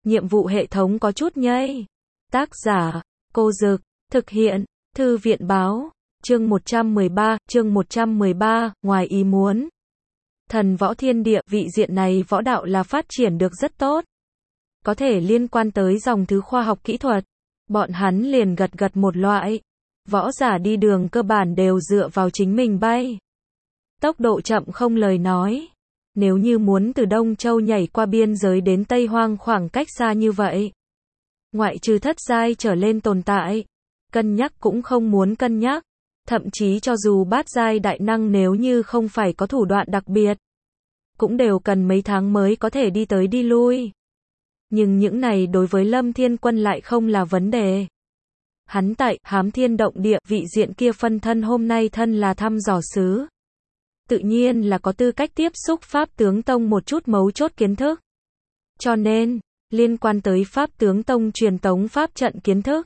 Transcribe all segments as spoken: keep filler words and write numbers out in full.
nhiệm vụ hệ thống có chút nhây. Tác giả, Cô Dực, thực hiện, Thư viện báo, chương một trăm mười ba, chương một trăm mười ba, ngoài ý muốn. Thần võ thiên địa, vị diện này võ đạo là phát triển được rất tốt. Có thể liên quan tới dòng thứ khoa học kỹ thuật. Bọn hắn liền gật gật một loại. Võ giả đi đường cơ bản đều dựa vào chính mình bay. Tốc độ chậm không lời nói. Nếu như muốn từ Đông Châu nhảy qua biên giới đến Tây Hoang khoảng cách xa như vậy. Ngoại trừ thất giai trở lên tồn tại. Cân nhắc cũng không muốn cân nhắc. Thậm chí cho dù bát giai đại năng nếu như không phải có thủ đoạn đặc biệt. Cũng đều cần mấy tháng mới có thể đi tới đi lui. Nhưng những này đối với Lâm Thiên Quân lại không là vấn đề. Hắn tại Hám Thiên Động Địa vị diện kia phân thân hôm nay thân là thăm dò sứ. Tự nhiên là có tư cách tiếp xúc Pháp Tướng Tông một chút mấu chốt kiến thức. Cho nên, liên quan tới Pháp Tướng Tông truyền tống pháp trận kiến thức.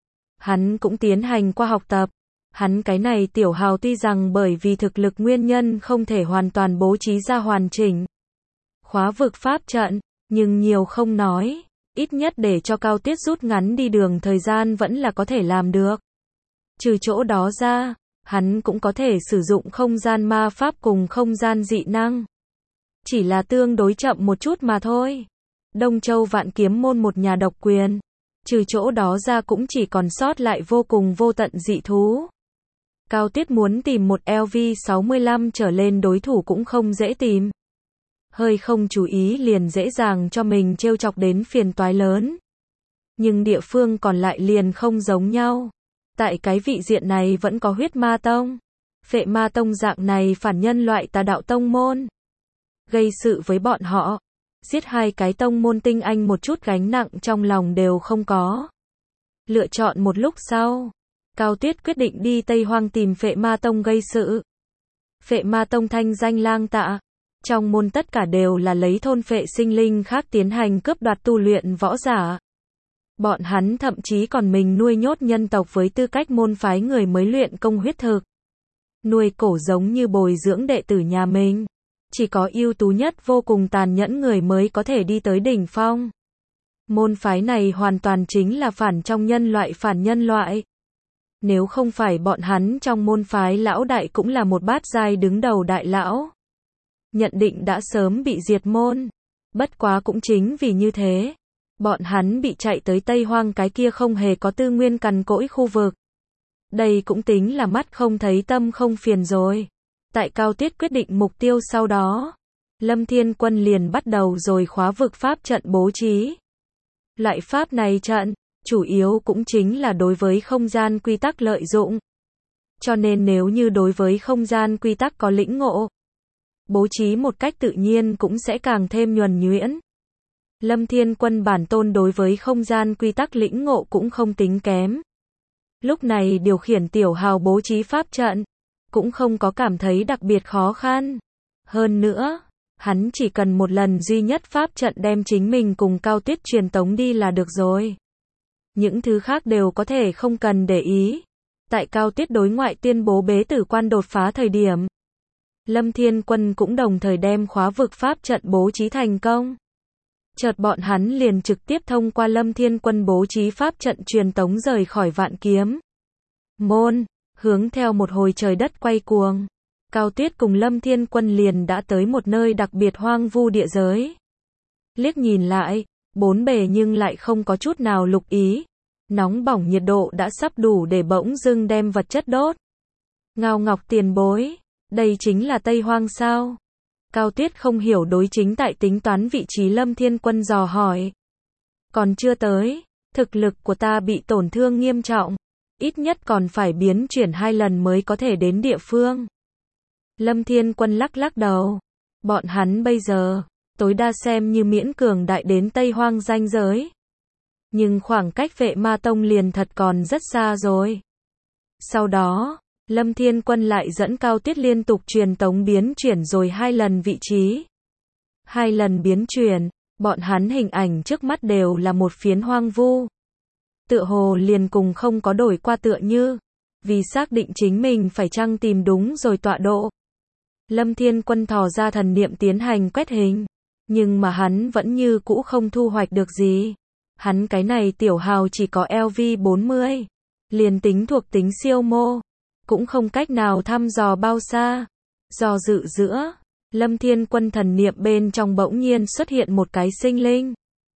Hắn cũng tiến hành qua học tập. Hắn cái này tiểu hào tuy rằng bởi vì thực lực nguyên nhân không thể hoàn toàn bố trí ra hoàn chỉnh. Khóa vực pháp trận, nhưng nhiều không nói. Ít nhất để cho Cao Tiết rút ngắn đi đường thời gian vẫn là có thể làm được. Trừ chỗ đó ra, hắn cũng có thể sử dụng không gian ma pháp cùng không gian dị năng. Chỉ là tương đối chậm một chút mà thôi. Đông Châu Vạn Kiếm Môn một nhà độc quyền. Trừ chỗ đó ra cũng chỉ còn sót lại vô cùng vô tận dị thú. Cao Tiết muốn tìm một L V sáu mươi lăm trở lên đối thủ cũng không dễ tìm. Hơi không chú ý liền dễ dàng cho mình trêu chọc đến phiền toái lớn. Nhưng địa phương còn lại liền không giống nhau. Tại cái vị diện này vẫn có huyết ma tông. Phệ ma tông dạng này phản nhân loại tà đạo tông môn. Gây sự với bọn họ. Giết hai cái tông môn tinh anh một chút gánh nặng trong lòng đều không có. Lựa chọn một lúc sau. Cao Tiết quyết định đi Tây Hoang tìm Phệ ma tông gây sự. Phệ ma tông thanh danh lang tạ. Trong môn tất cả đều là lấy thôn phệ sinh linh khác tiến hành cướp đoạt tu luyện võ giả. Bọn hắn thậm chí còn mình nuôi nhốt nhân tộc với tư cách môn phái người mới luyện công huyết thực. Nuôi cổ giống như bồi dưỡng đệ tử nhà mình. Chỉ có ưu tú nhất vô cùng tàn nhẫn người mới có thể đi tới đỉnh phong. Môn phái này hoàn toàn chính là phản trong nhân loại phản nhân loại. Nếu không phải bọn hắn trong môn phái lão đại cũng là một bát giai đứng đầu đại lão. Nhận định đã sớm bị diệt môn. Bất quá cũng chính vì như thế. Bọn hắn bị chạy tới Tây Hoang cái kia không hề có tư nguyên cằn cỗi khu vực. Đây cũng tính là mắt không thấy tâm không phiền rồi. Tại Cao Tiết quyết định mục tiêu sau đó. Lâm Thiên Quân liền bắt đầu rồi khóa vực pháp trận bố trí. Loại pháp này trận, chủ yếu cũng chính là đối với không gian quy tắc lợi dụng. Cho nên nếu như đối với không gian quy tắc có lĩnh ngộ. Bố trí một cách tự nhiên cũng sẽ càng thêm nhuần nhuyễn. Lâm Thiên Quân bản tôn đối với không gian quy tắc lĩnh ngộ cũng không tính kém. Lúc này điều khiển tiểu hào bố trí pháp trận, cũng không có cảm thấy đặc biệt khó khăn. Hơn nữa, hắn chỉ cần một lần duy nhất pháp trận đem chính mình cùng Cao Tiết truyền tống đi là được rồi. Những thứ khác đều có thể không cần để ý. Tại Cao Tiết đối ngoại tuyên bố bế tử quan đột phá thời điểm. Lâm Thiên Quân cũng đồng thời đem khóa vực pháp trận bố trí thành công. Chợt bọn hắn liền trực tiếp thông qua Lâm Thiên Quân bố trí pháp trận truyền tống rời khỏi Vạn Kiếm Môn, hướng theo một hồi trời đất quay cuồng. Cao Tiết cùng Lâm Thiên Quân liền đã tới một nơi đặc biệt hoang vu địa giới. Liếc nhìn lại, bốn bề nhưng lại không có chút nào lục ý. Nóng bỏng nhiệt độ đã sắp đủ để bỗng dưng đem vật chất đốt. Ngao Ngọc tiền bối. Đây chính là Tây Hoang sao? Cao Tiết không hiểu đối chính tại tính toán vị trí Lâm Thiên Quân dò hỏi. Còn chưa tới, thực lực của ta bị tổn thương nghiêm trọng. Ít nhất còn phải biến chuyển hai lần mới có thể đến địa phương. Lâm Thiên Quân lắc lắc đầu. Bọn hắn bây giờ, tối đa xem như miễn cường đại đến Tây Hoang ranh giới. Nhưng khoảng cách Phệ ma tông liền thật còn rất xa rồi. Sau đó, Lâm Thiên Quân lại dẫn Cao Tiết liên tục truyền tống biến chuyển rồi hai lần vị trí. Hai lần biến chuyển, bọn hắn hình ảnh trước mắt đều là một phiến hoang vu. Tựa hồ liền cùng không có đổi qua tựa như. Vì xác định chính mình phải chăng tìm đúng rồi tọa độ. Lâm Thiên Quân thò ra thần niệm tiến hành quét hình. Nhưng mà hắn vẫn như cũ không thu hoạch được gì. Hắn cái này tiểu hào chỉ có L V bốn mươi. Liền tính thuộc tính siêu mô. Cũng không cách nào thăm dò bao xa. Do dự giữa. Lâm Thiên Quân thần niệm bên trong bỗng nhiên xuất hiện một cái sinh linh.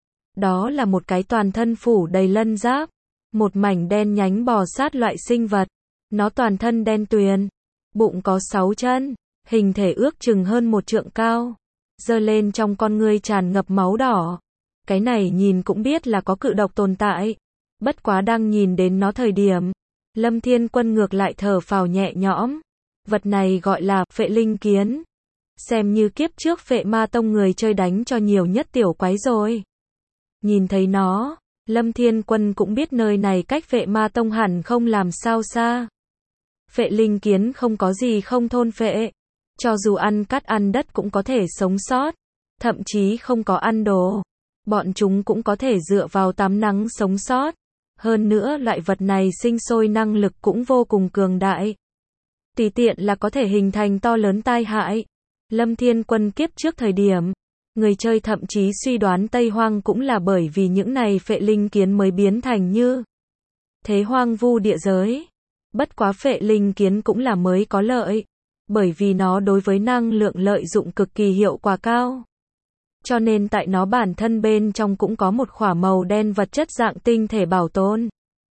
Đó là một cái toàn thân phủ đầy lân giáp. Một mảnh đen nhánh bò sát loại sinh vật. Nó toàn thân đen tuyền. Bụng có sáu chân. Hình thể ước chừng hơn một trượng cao. Giơ lên trong con ngươi tràn ngập máu đỏ. Cái này nhìn cũng biết là có cự độc tồn tại. Bất quá đang nhìn đến nó thời điểm. Lâm Thiên Quân ngược lại thở phào nhẹ nhõm. Vật này gọi là phệ linh kiến. Xem như kiếp trước Phệ Ma Tông người chơi đánh cho nhiều nhất tiểu quái rồi. Nhìn thấy nó, Lâm Thiên Quân cũng biết nơi này cách Phệ Ma Tông hẳn không làm sao xa. Phệ linh kiến không có gì không thôn phệ. Cho dù ăn cát ăn đất cũng có thể sống sót. Thậm chí không có ăn đồ. Bọn chúng cũng có thể dựa vào tắm nắng sống sót. Hơn nữa loại vật này sinh sôi năng lực cũng vô cùng cường đại. Tùy tiện là có thể hình thành to lớn tai hại. Lâm Thiên Quân kiếp trước thời điểm, người chơi thậm chí suy đoán Tây Hoang cũng là bởi vì những này phệ linh kiến mới biến thành như thế hoang vu địa giới. Bất quá phệ linh kiến cũng là mới có lợi, bởi vì nó đối với năng lượng lợi dụng cực kỳ hiệu quả cao. Cho nên tại nó bản thân bên trong cũng có một khỏa màu đen vật chất dạng tinh thể bảo tồn.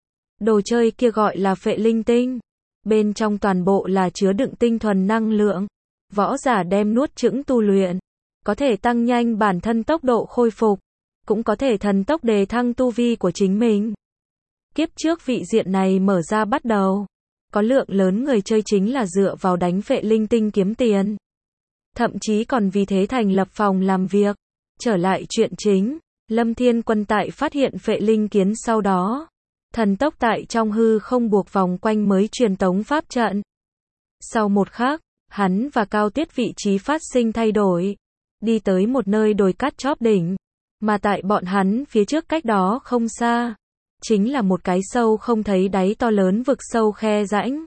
Đồ chơi kia gọi là phệ linh tinh. Bên trong toàn bộ là chứa đựng tinh thuần năng lượng. Võ giả đem nuốt chửng tu luyện. Có thể tăng nhanh bản thân tốc độ khôi phục. Cũng có thể thần tốc đề thăng tu vi của chính mình. Kiếp trước vị diện này mở ra bắt đầu. Có lượng lớn người chơi chính là dựa vào đánh phệ linh tinh kiếm tiền. Thậm chí còn vì thế thành lập phòng làm việc. Trở lại chuyện chính, Lâm Thiên Quân tại phát hiện phệ linh kiến sau đó. Thần tốc tại trong hư không buộc vòng quanh mới truyền tống pháp trận. Sau một khắc, hắn và Cao Tuyết vị trí phát sinh thay đổi. Đi tới một nơi đồi cát chóp đỉnh. Mà tại bọn hắn phía trước cách đó không xa. Chính là một cái sâu không thấy đáy to lớn vực sâu khe rãnh.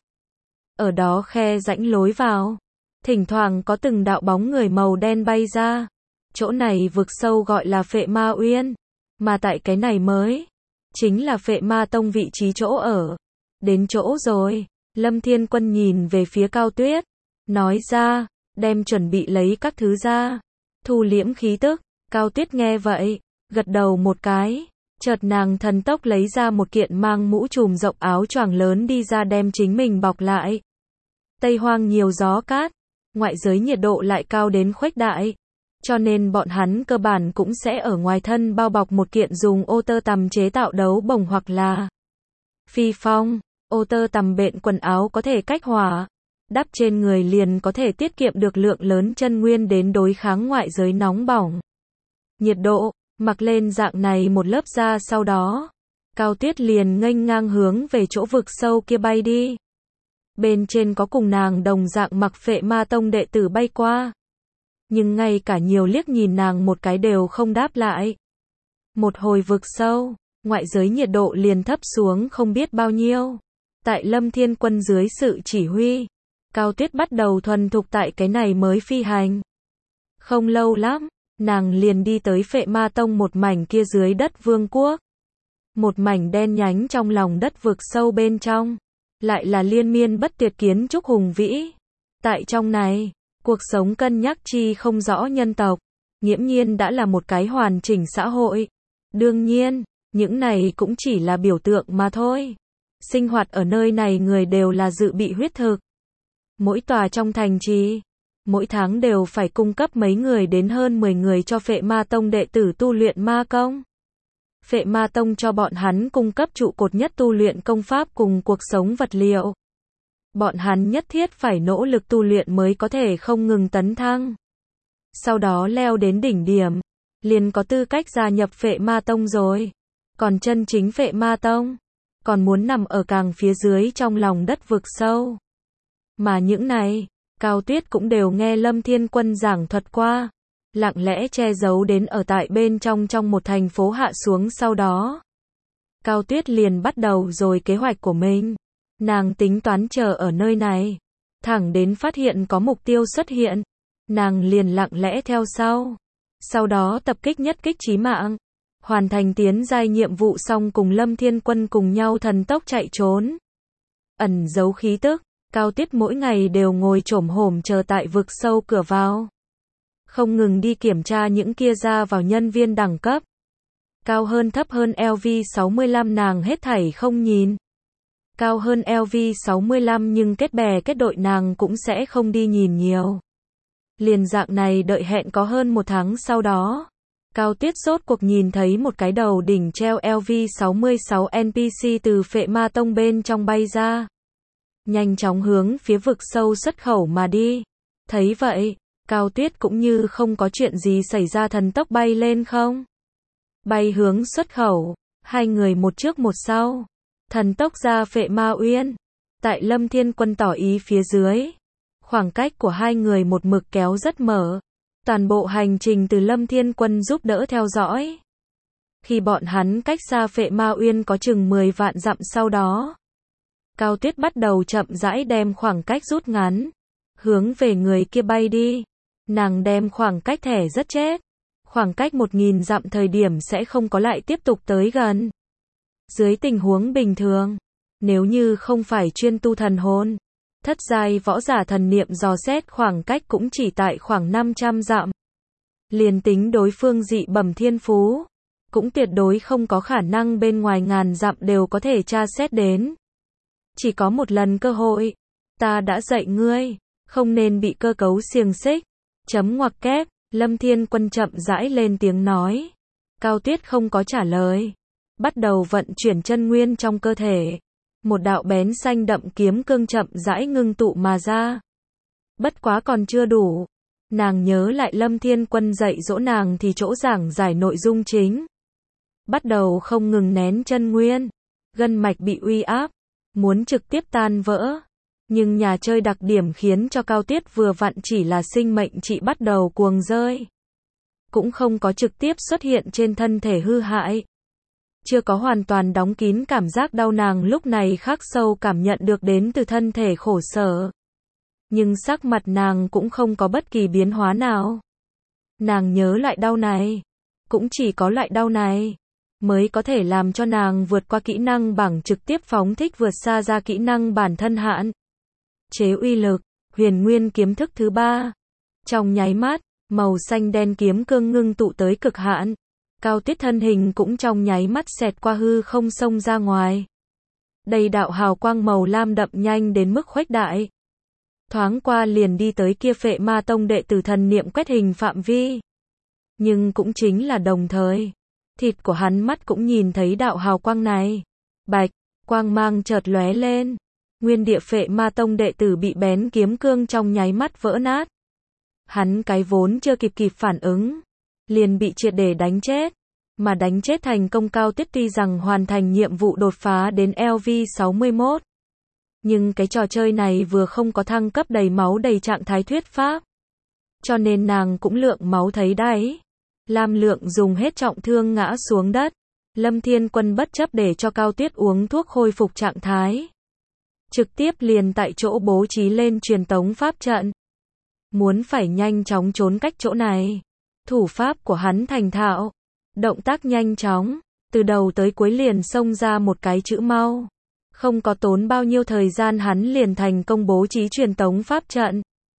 Ở đó khe rãnh lối vào. Thỉnh thoảng có từng đạo bóng người màu đen bay ra. Chỗ này vực sâu gọi là Phệ Ma Uyên. Mà tại cái này mới. Chính là Phệ Ma Tông vị trí chỗ ở. Đến chỗ rồi. Lâm Thiên Quân nhìn về phía Cao Tuyết. Nói ra. Đem chuẩn bị lấy các thứ ra. Thu liễm khí tức. Cao Tuyết nghe vậy. Gật đầu một cái. Chợt nàng thần tốc lấy ra một kiện mang mũ trùm rộng áo choàng lớn đi ra đem chính mình bọc lại. Tây Hoang nhiều gió cát. Ngoại giới nhiệt độ lại cao đến khuếch đại. Cho nên bọn hắn cơ bản cũng sẽ ở ngoài thân bao bọc một kiện dùng ô tơ tằm chế tạo đấu bồng hoặc là phi phong. Ô tơ tằm bện quần áo có thể cách hỏa. Đắp trên người liền có thể tiết kiệm được lượng lớn chân nguyên đến đối kháng ngoại giới nóng bỏng. Nhiệt độ, mặc lên dạng này một lớp da sau đó. Cao Tuyết liền nghênh ngang hướng về chỗ vực sâu kia bay đi. Bên trên có cùng nàng đồng dạng mặc Phệ Ma Tông đệ tử bay qua. Nhưng ngay cả nhiều liếc nhìn nàng một cái đều không đáp lại. Một hồi vực sâu, ngoại giới nhiệt độ liền thấp xuống không biết bao nhiêu. Tại Lâm Thiên Quân dưới sự chỉ huy, Cao Tuyết bắt đầu thuần thục tại cái này mới phi hành. Không lâu lắm, nàng liền đi tới Phệ Ma Tông một mảnh kia dưới đất vương quốc. Một mảnh đen nhánh trong lòng đất vực sâu bên trong. Lại là liên miên bất tuyệt kiến trúc hùng vĩ. Tại trong này, cuộc sống cân nhắc chi không rõ nhân tộc. Nghiễm nhiên đã là một cái hoàn chỉnh xã hội. Đương nhiên, những này cũng chỉ là biểu tượng mà thôi. Sinh hoạt ở nơi này người đều là dự bị huyết thực. Mỗi tòa trong thành trì, mỗi tháng đều phải cung cấp mấy người đến hơn mười người cho Phệ Ma Tông đệ tử tu luyện ma công. Phệ Ma Tông cho bọn hắn cung cấp trụ cột nhất tu luyện công pháp cùng cuộc sống vật liệu. Bọn hắn nhất thiết phải nỗ lực tu luyện mới có thể không ngừng tấn thăng. Sau đó leo đến đỉnh điểm, liền có tư cách gia nhập Phệ Ma Tông rồi. Còn chân chính Phệ Ma Tông, còn muốn nằm ở càng phía dưới trong lòng đất vực sâu. Mà những này, Cao Tuyết cũng đều nghe Lâm Thiên Quân giảng thuật qua. Lặng lẽ che giấu đến ở tại bên trong trong một thành phố hạ xuống sau đó. Cao Tuyết liền bắt đầu rồi kế hoạch của mình. Nàng tính toán chờ ở nơi này. Thẳng đến phát hiện có mục tiêu xuất hiện. Nàng liền lặng lẽ theo sau. Sau đó tập kích nhất kích chí mạng. Hoàn thành tiến giai nhiệm vụ xong cùng Lâm Thiên Quân cùng nhau thần tốc chạy trốn. Ẩn giấu khí tức, Cao Tuyết mỗi ngày đều ngồi chổm hổm chờ tại vực sâu cửa vào. Không ngừng đi kiểm tra những kia ra vào nhân viên đẳng cấp. Cao hơn thấp hơn L V sáu mươi lăm nàng hết thảy không nhìn. Cao hơn L V sáu mươi lăm nhưng kết bè kết đội nàng cũng sẽ không đi nhìn nhiều. Liền dạng này đợi hẹn có hơn một tháng sau đó. Cao Tuyết rốt cuộc nhìn thấy một cái đầu đỉnh treo L V sáu mươi sáu N P C từ Phệ Ma Tông bên trong bay ra. Nhanh chóng hướng phía vực sâu xuất khẩu mà đi. Thấy vậy, Cao Tuyết cũng như không có chuyện gì xảy ra thần tốc bay lên không. Bay hướng xuất khẩu, hai người một trước một sau. Thần tốc ra Phệ Ma Uyên. Tại Lâm Thiên Quân tỏ ý phía dưới. Khoảng cách của hai người một mực kéo rất mở. Toàn bộ hành trình từ Lâm Thiên Quân giúp đỡ theo dõi. Khi bọn hắn cách xa Phệ Ma Uyên có chừng mười vạn dặm sau đó. Cao Tuyết bắt đầu chậm rãi đem khoảng cách rút ngắn. Hướng về người kia bay đi. Nàng đem khoảng cách thẻ rất chết. Khoảng cách một nghìn dặm thời điểm sẽ không có lại tiếp tục tới gần. Dưới tình huống bình thường, nếu như không phải chuyên tu thần hồn, thất giai võ giả thần niệm dò xét khoảng cách cũng chỉ tại khoảng năm trăm dặm. Liền tính đối phương dị bẩm thiên phú, cũng tuyệt đối không có khả năng bên ngoài ngàn dặm đều có thể tra xét đến. Chỉ có một lần cơ hội, ta đã dạy ngươi, không nên bị cơ cấu xiềng xích. Chấm ngoặc kép, Lâm Thiên Quân chậm rãi lên tiếng nói. Cao Tuyết không có trả lời. Bắt đầu vận chuyển chân nguyên trong cơ thể. Một đạo bén xanh đậm kiếm cương chậm rãi ngưng tụ mà ra. Bất quá còn chưa đủ. Nàng nhớ lại Lâm Thiên Quân dạy dỗ nàng thì chỗ giảng giải nội dung chính. Bắt đầu không ngừng nén chân nguyên. Gân mạch bị uy áp. Muốn trực tiếp tan vỡ. Nhưng nhà chơi đặc điểm khiến cho Cao Tuyết vừa vặn chỉ là sinh mệnh trị bắt đầu cuồng rơi. Cũng không có trực tiếp xuất hiện trên thân thể hư hại. Chưa có hoàn toàn đóng kín cảm giác đau nàng lúc này khắc sâu cảm nhận được đến từ thân thể khổ sở. Nhưng sắc mặt nàng cũng không có bất kỳ biến hóa nào. Nàng nhớ lại đau này. Cũng chỉ có loại đau này. Mới có thể làm cho nàng vượt qua kỹ năng bảng trực tiếp phóng thích vượt xa ra kỹ năng bản thân hạn. Chế uy lực, huyền nguyên kiếm thức thứ ba. Trong nháy mắt, màu xanh đen kiếm cương ngưng tụ tới cực hạn. Cao Tuyết thân hình cũng trong nháy mắt xẹt qua hư không xông ra ngoài. Đầy đạo hào quang màu lam đậm nhanh đến mức khuếch đại. Thoáng qua liền đi tới kia Phệ Ma Tông đệ tử thần niệm quét hình phạm vi. Nhưng cũng chính là đồng thời. Thịt của hắn mắt cũng nhìn thấy đạo hào quang này. Bạch, quang mang chợt lóe lên. Nguyên địa Phệ Ma Tông đệ tử bị bén kiếm cương trong nháy mắt vỡ nát. Hắn cái vốn chưa kịp kịp phản ứng. Liền bị triệt để đánh chết. Mà đánh chết thành công Cao Tuyết tuy rằng hoàn thành nhiệm vụ đột phá đến L V sáu mươi mốt. Nhưng cái trò chơi này vừa không có thăng cấp đầy máu đầy trạng thái thuyết pháp. Cho nên nàng cũng lượng máu thấy đáy. Lam Lượng dùng hết trọng thương ngã xuống đất. Lâm Thiên Quân bất chấp để cho Cao Tuyết uống thuốc khôi phục trạng thái. Trực tiếp liền tại chỗ bố trí lên truyền tống pháp trận. Muốn phải nhanh chóng trốn cách chỗ này. Thủ pháp của hắn thành thạo. Động tác nhanh chóng. Từ đầu tới cuối liền xông ra một cái chữ mau. Không có tốn bao nhiêu thời gian hắn liền thành công bố trí truyền tống pháp trận.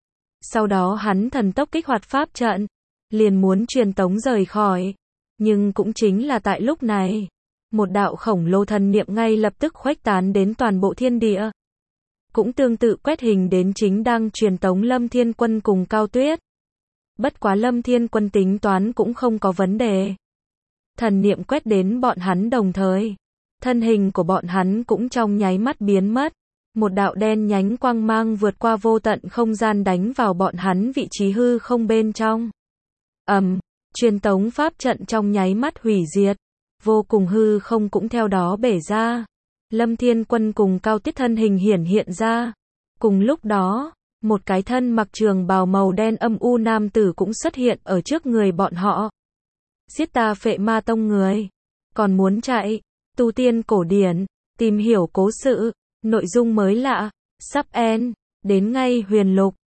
Sau đó hắn thần tốc kích hoạt pháp trận. Liền muốn truyền tống rời khỏi. Nhưng cũng chính là tại lúc này. Một đạo khổng lồ thần niệm ngay lập tức khuếch tán đến toàn bộ thiên địa. Cũng tương tự quét hình đến chính đang truyền tống Lâm Thiên Quân cùng Cao Tuyết. Bất quá Lâm Thiên Quân tính toán cũng không có vấn đề. Thần niệm quét đến bọn hắn đồng thời. Thân hình của bọn hắn cũng trong nháy mắt biến mất. Một đạo đen nhánh quang mang vượt qua vô tận không gian đánh vào bọn hắn vị trí hư không bên trong. Ầm, um, truyền tống pháp trận trong nháy mắt hủy diệt. Vô cùng hư không cũng theo đó bể ra. Lâm Thiên Quân cùng Cao Tuyết thân hình hiển hiện ra. Cùng lúc đó, một cái thân mặc trường bào màu đen âm u nam tử cũng xuất hiện ở trước người bọn họ. Giết ta Phệ Ma Tông người. Còn muốn chạy. Tu tiên cổ điển. Tìm hiểu cố sự. Nội dung mới lạ. Sắp end. Đến ngay huyền lục.